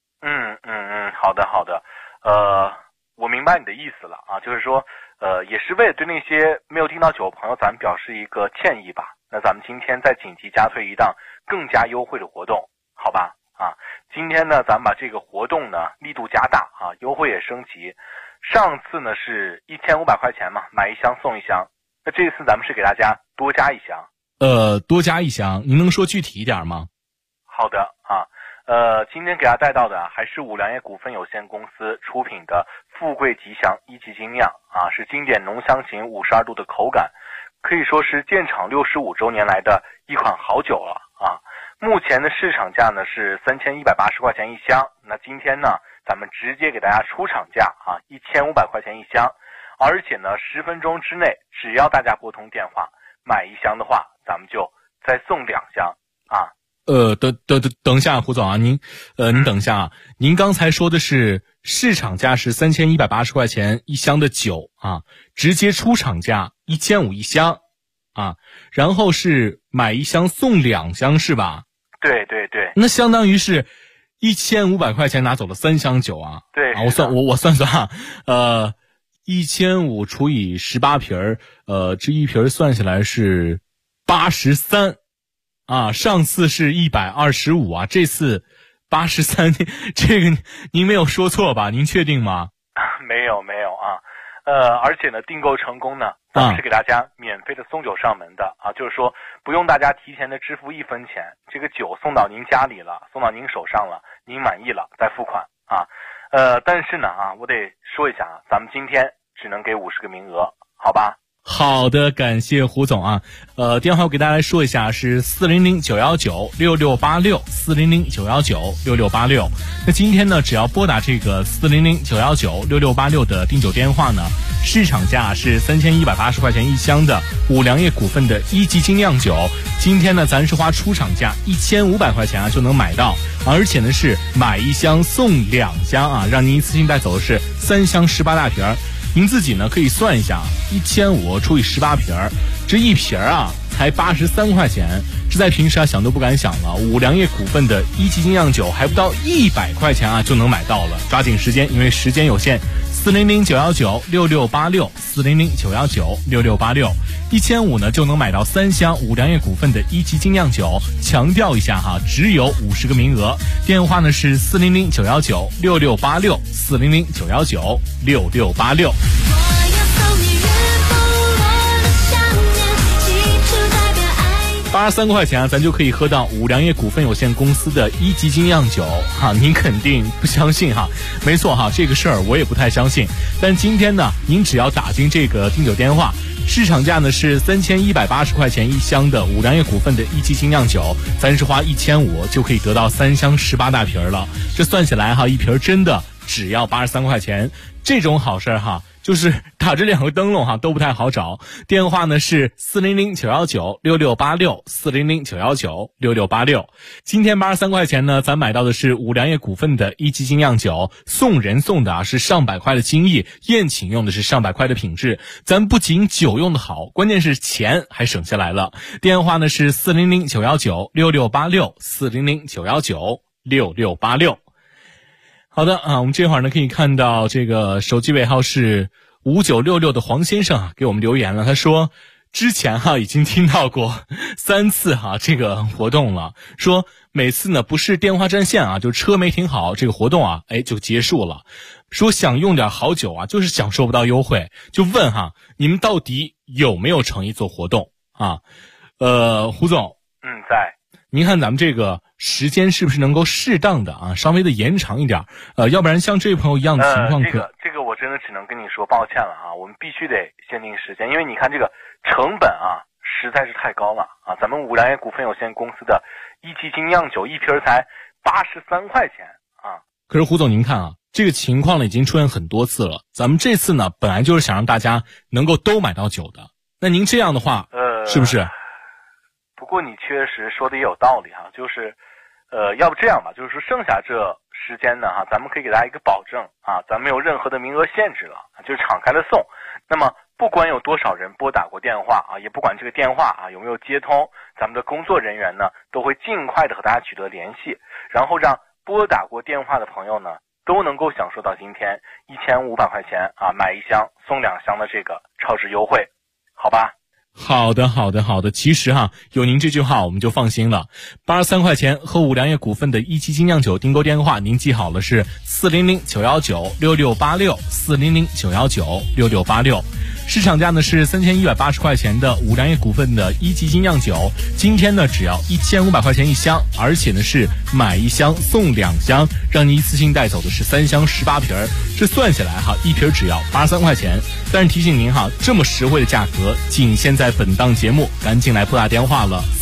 好的，我明白你的意思了啊，就是说，也是为了对那些没有订到酒的朋友，咱们表示一个歉意吧。那咱们今天再紧急加推一档更加优惠的活动，好吧？啊，今天呢，咱们把这个活动呢力度加大啊，优惠也升级。上次呢是1500块钱嘛，买1箱送1箱。那这次咱们是给大家多加1箱。 多加1箱，您能说具体一点吗？ 好的啊，今天给大家带到的还是五粮液股份有限公司出品的富贵吉祥1级精酿啊，是经典浓香型52度的口感，可以说是建厂65周年来的一款好酒了啊。目前的市场价呢是3180块钱1箱，那今天呢咱们直接给大家出厂价啊，1500块钱1箱，而且呢10分钟之内，只要大家拨通电话买1箱的话，咱们就再送2箱啊。 等一下，胡总啊，您等一下啊，您刚才说的是市场价是3180块钱1箱的酒啊，直接出厂价1500一箱啊，然后是买1箱送2箱是吧？ 对， 那相当于是1500块钱拿走了3箱酒啊。 对啊，我算啊，1500除以18瓶这一瓶算下来是83啊，上次是125啊，这次83，这个您没有说错吧？您确定吗？ 没有啊。而且呢，订购成功呢，咱们是给大家免费的送酒上门的啊，就是说不用大家提前的支付1分钱，这个酒送到您家里了，送到您手上了，您满意了再付款啊。但是呢啊，我得说一下啊，咱们今天只能给50个名额，好吧？ 好的，感谢胡总啊。电话我给大家来说一下，是400-919-6686，400-919-6686。那今天呢，只要拨打这个400-919-6686的订酒电话呢，市场价是3180块钱一箱的五粮液股份的1级精酿酒，今天呢咱是花出厂价1500块钱啊就能买到，而且呢是买1箱送2箱啊，让您一次性带走的是3箱18大瓶。您自己呢可以算一下，1500除以18瓶，这一瓶啊才83块钱，这在平时啊想都不敢想了。五粮液股份的1级精酿酒还不到100块钱啊就能买到了，抓紧时间，因为时间有限。400-919-6686，400-919-6686，1500呢就能买到3箱五粮液股份的1级精酿酒。强调一下哈，只有50个名额。电话呢是400-919-6686，400-919-6686。83块钱啊，咱就可以喝到五粮液股份有限公司的1级精酿酒哈，您肯定不相信哈？没错哈，这个事儿我也不太相信。但今天呢，您只要打进这个订酒电话，市场价呢是3180块钱一箱的五粮液股份的1级精酿酒，咱是花1500就可以得到3箱18大瓶了。这算起来哈，一瓶真的只要83块钱，这种好事哈。就是打这2个灯笼哈都不太好找，电话呢是400-919-6686，400-919-6686。今天83块钱呢，咱买到的是五粮液股份的1级精酿酒，送人送的啊是上百块的精益，宴请用的是上百块的品质，咱不仅酒用的好，关键是钱还省下来了。电话呢是400-919-6686，400-919-6686。好的啊，我们这会儿呢可以看到这个手机尾号是5966的黄先生啊给我们留言了，他说之前哈已经听到过3次哈这个活动了，说每次呢不是电话占线啊，就车没停好，这个活动啊就结束了。说想用点好酒啊，就是享受不到优惠，就问哈你们到底有没有诚意做活动啊？胡总， 在。 您看咱们这个时间是不是能够适当的啊，稍微的延长一点？要不然像这位朋友一样的情况， 这个我真的只能跟你说抱歉了啊，我们必须得限定时间，因为你看这个成本啊实在是太高了啊。咱们五粮液股份有限公司的1级精酿酒一瓶才83块钱啊。 可是胡总您看啊，这个情况呢已经出现很多次了，咱们这次呢本来就是想让大家能够都买到酒的，那您这样的话是不是？ 不过你确实说的也有道理哈，就是要不这样吧，就是说剩下这时间呢哈，咱们可以给大家一个保证啊，咱没有任何的名额限制了，就是敞开了送。那么不管有多少人拨打过电话啊，也不管这个电话啊有没有接通，咱们的工作人员呢都会尽快的和大家取得联系，然后让拨打过电话的朋友呢都能够享受到今天1500块钱啊买1箱送2箱的这个超值优惠，好吧？ 好的，其实哈，有您这句话我们就放心了。83块钱和五粮液股份的1级精酿酒订购电话，您记好了是400-919-6686，400-919-6686。市场价呢是3180块钱的五粮液股份的1级精酿酒，今天呢只要1500块钱一箱，而且呢是买1箱送2箱，让您一次性带走的是3箱18瓶，这算下来哈，一瓶只要83块钱。但是提醒您哈，这么实惠的价格仅限在本档节目，赶紧来拨打电话了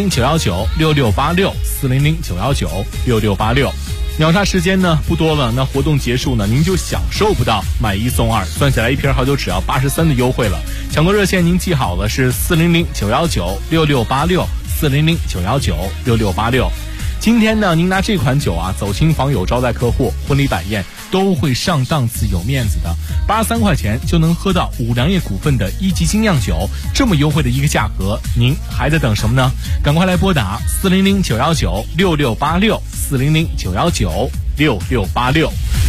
，400-919-6686，400-919-6686。秒杀时间呢不多了，那活动结束呢，您就享受不到买1送2，算下来一瓶好酒只要83的优惠了。抢购热线您记好了是400-919-6686，400-919-6686。今天呢，您拿这款酒啊走亲访友、招待客户、婚礼摆宴都会上档次、有面子的。83块钱就能喝到五粮液股份的1级精酿酒，这么优惠的一个价格，您还在等什么呢？赶快来拨打400-919-6686，400-919-6686。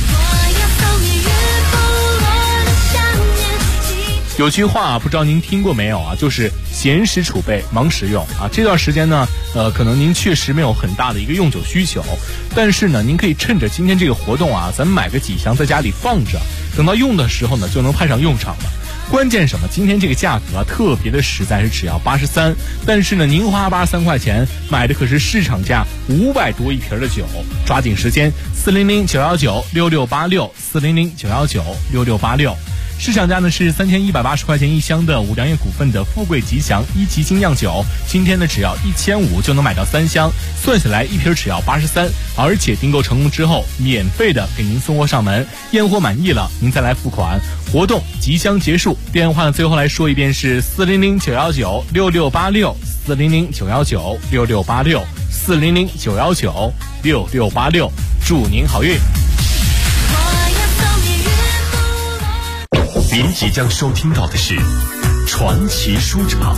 有句话不知道您听过没有啊，就是闲时储备，忙时用啊。这段时间呢，可能您确实没有很大的一个用酒需求，但是呢，您可以趁着今天这个活动啊，咱们买个几箱在家里放着，等到用的时候呢，就能派上用场了。关键什么？今天这个价格啊，特别的实在，是只要83，但是呢，您花83块钱买的可是市场价500多一瓶的酒，抓紧时间，400-919-6686，400-919-6686。 市场价呢是3180块钱一箱的五粮液股份的富贵吉祥1级精酿酒，今天呢只要1500就能买到3箱，算下来一瓶只要83，而且订购成功之后免费的给您送货上门，验货满意了您再来付款。活动即将结束，电话呢最后来说一遍是400-919-6686，400-919-6686，400-919-6686，祝您好运。 您即将收听到的是传奇书场。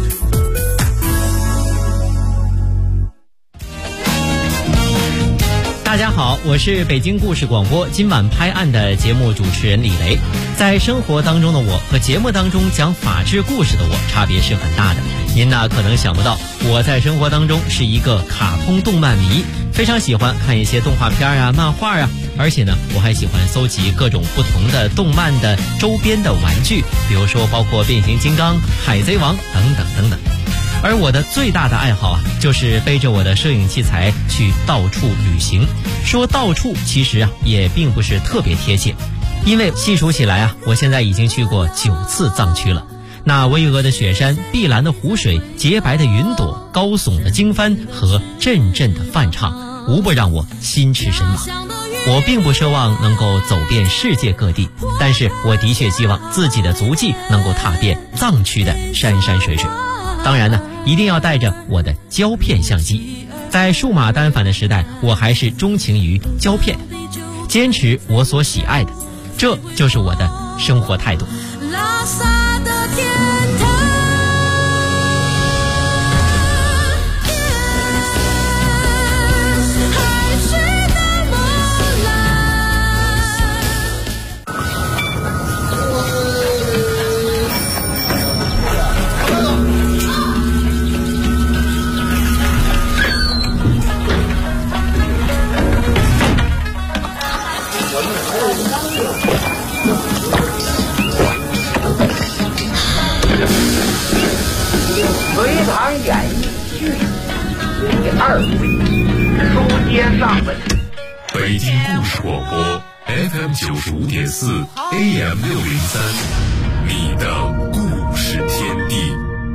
大家好，我是北京故事广播今晚拍案的节目主持人李雷。在生活当中的我和节目当中讲法治故事的我差别是很大的。您呢可能想不到，我在生活当中是一个卡通动漫迷，非常喜欢看一些动画片啊、漫画啊，而且呢我还喜欢搜集各种不同的动漫的周边的玩具，比如说包括变形金刚、海贼王等等等等。而我的最大的爱好啊，就是背着我的摄影器材去到处旅行。说到处其实啊也并不是特别贴切，因为细数起来啊，我现在已经去过9次藏区了。那巍峨的雪山、碧蓝的湖水、洁白的云朵、高耸的经幡和阵阵的梵唱，无不让我心驰神往。我并不奢望能够走遍世界各地，但是我的确希望自己的足迹能够踏遍藏区的山山水水。当然呢，一定要带着我的胶片相机。在数码单反的时代，我还是钟情于胶片，坚持我所喜爱的，这就是我的生活态度。拉萨的天堂，海市的梦隋唐演义序第2回，书接上文。 北京故事广播 FM95.4 AM603，你的故事天地。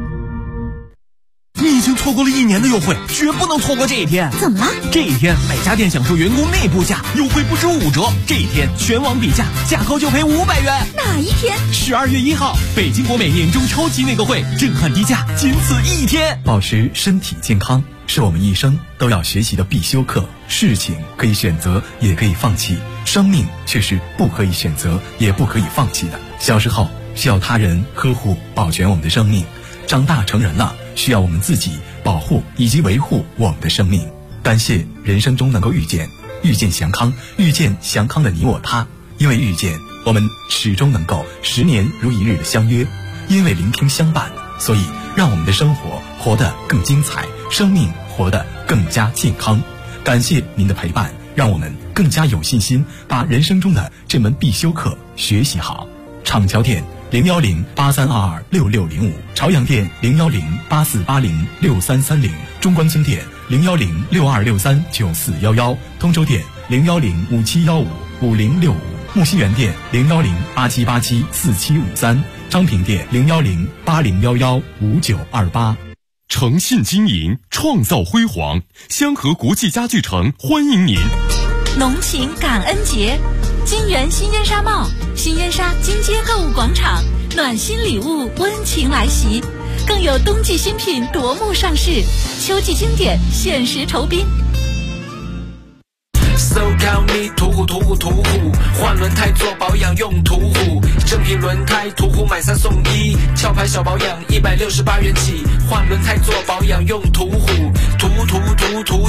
你已经错过了1年的优惠，绝不能错过这一天。 怎么了？ 这一天每家店享受员工内部价优惠不止5折，这一天全网比价，价高就赔500元。 哪一天 ？12月1号，北京国美年终超级内购会，震撼低价，仅此1天。保持身体健康是我们一生都要学习的必修课。事情可以选择，也可以放弃，生命却是不可以选择，也不可以放弃的。小时候需要他人呵护保全我们的生命，长大成人了，需要我们自己保护以及维护我们的生命。感谢人生中能够遇见祥康，遇见祥康的你我他。因为遇见，我们始终能够10年如一日的相约；因为聆听相伴，所以让我们的生活活得更精彩，生命活得更加健康。感谢您的陪伴，让我们更加有信心把人生中的这门必修课学习好。厂桥店010-8322-6605，朝阳店010-8480-6330，中关村店010-6263-9411，通州店010-5715-5065，木樨园店010-8787-4753，昌平店010-8011-5928。 诚信经营，创造辉煌，香河国际家具城欢迎您。 浓情感恩节，金源新烟纱帽、新烟纱金街购物广场，暖心礼物温情来袭，更有冬季新品夺目上市，秋季经典限时酬宾。 So call me 途虎，换轮胎做保养用途虎，正品轮胎途虎买3送1，壳牌小保养168元起，换轮胎做保养用途虎，途